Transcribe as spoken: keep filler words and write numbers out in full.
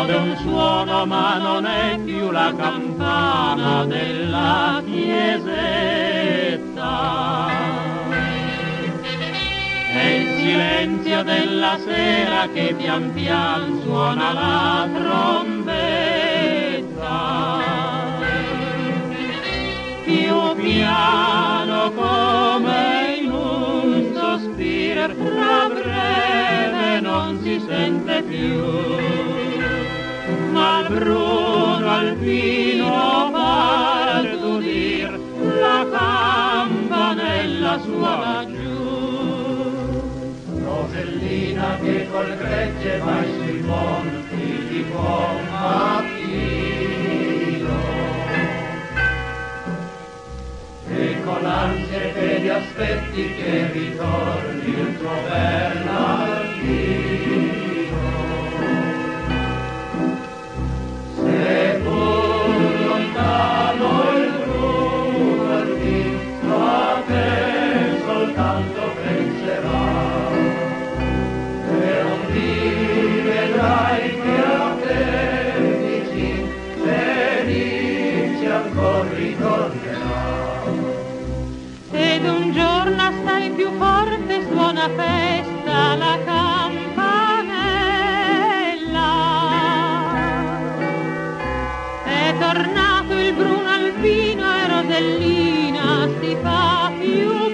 Ode un suono ma non è più la campana della chiesetta. È il silenzio della sera che pian pian suona la trombetta. Più piano come in un sospiro, tra breve non si sente più, ma il bruno alpino par d'udir la campanella suona giù. Rosellina che col gregge vai sui monti di buon mattino, e con ansia e fede aspetti che ritorni il tuo Bernardino. Seppur lontano il bruno alpino a te soltanto penserà, e non ti vedrai che a te vicin felice ancor ritornerà. Ed un giorno assai più forte suona festa la campanella. È tornato il bruno alpino e Rosellina si fa più